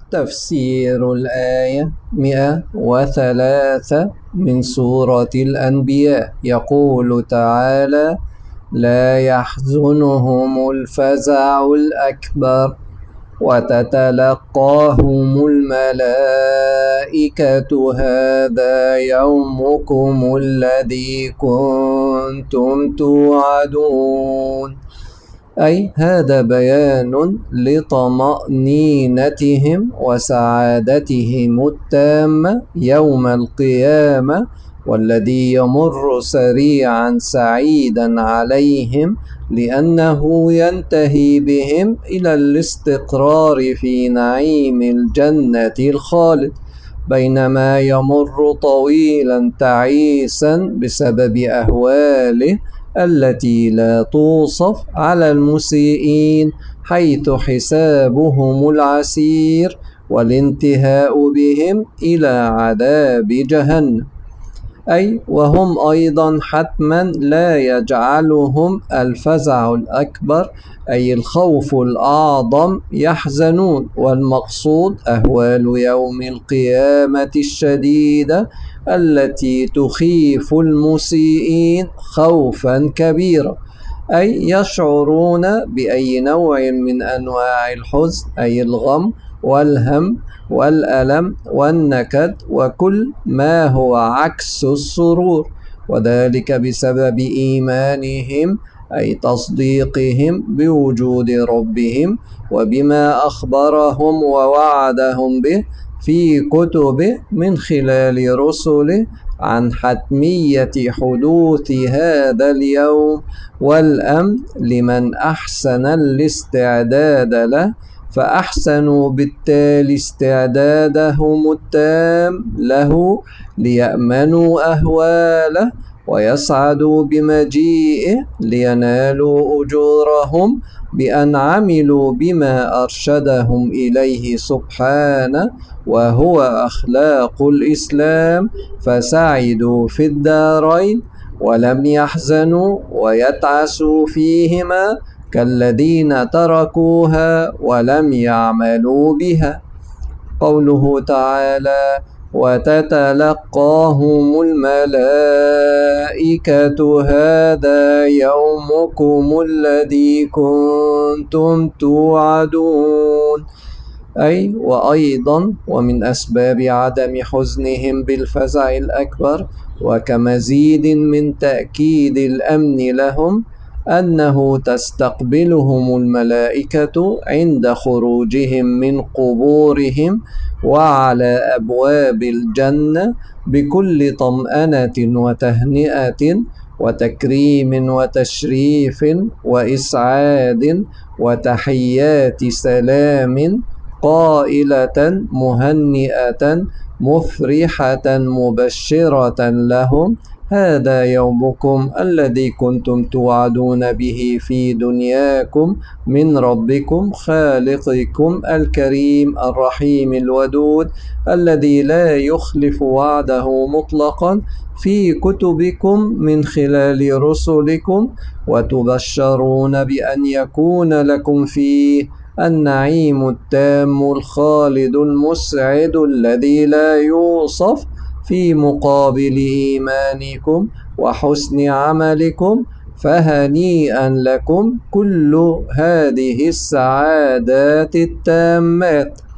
تفسير الآية 103 من سورة الأنبياء. يقول تعالى: لا يحزنهم الفزع الأكبر وتتلقاهم الملائكة هذا يومكم الذي كنتم توعدون. أي هذا بيان لطمأنينتهم وسعادتهم التامة يوم القيامة، والذي يمر سريعا سعيدا عليهم، لأنه ينتهي بهم إلى الاستقرار في نعيم الجنة الخالد، بينما يمر طويلا تعيسا بسبب أهواله التي لا توصف على المسيئين، حيث حسابهم العسير والانتهاء بهم إلى عذاب جهنم. أي وهم أيضا حتما لا يجعلهم الفزع الأكبر أي الخوف الأعظم يحزنون، والمقصود أهوال يوم القيامة الشديدة التي تخيف المسيئين خوفا كبيرا، أي يشعرون بأي نوع من أنواع الحزن أي الغم والهم والألم والنكد وكل ما هو عكس السرور، وذلك بسبب إيمانهم أي تصديقهم بوجود ربهم وبما أخبرهم ووعدهم به في كتبه من خلال رسله عن حتمية حدوث هذا اليوم والأمن لمن أحسن الاستعداد له، فأحسنوا بالتالي استعدادهم التام له ليأمنوا أهواله ويسعدوا بمجيئه لينالوا أجورهم بأن عملوا بما أرشدهم إليه سبحانه، وهو أخلاق الإسلام، فسعدوا في الدارين ولم يحزنوا ويتعسوا فيهما كالذين تركوها ولم يعملوا بها. قوله تعالى: وتتلقاهم الملائكة هذا يومكم الذي كنتم توعدون. أي وأيضا ومن أسباب عدم حزنهم بالفزع الأكبر وكمزيد من تأكيد الأمن لهم أنه تستقبلهم الملائكة عند خروجهم من قبورهم وعلى أبواب الجنة بكل طمأنة وتهنئة وتكريم وتشريف وإسعاد وتحيات سلام، قائلة مهنئة مفرحة مبشرة لهم: هذا يومكم الذي كنتم توعدون به في دنياكم من ربكم خالقكم الكريم الرحيم الودود، الذي لا يخلف وعده مطلقا في كتبكم من خلال رسلكم، وتبشرون بأن يكون لكم فيه النعيم التام الخالد المسعد الذي لا يوصف في مقابل إيمانكم وحسن عملكم، فهنيئا لكم كل هذه السعادات التامات.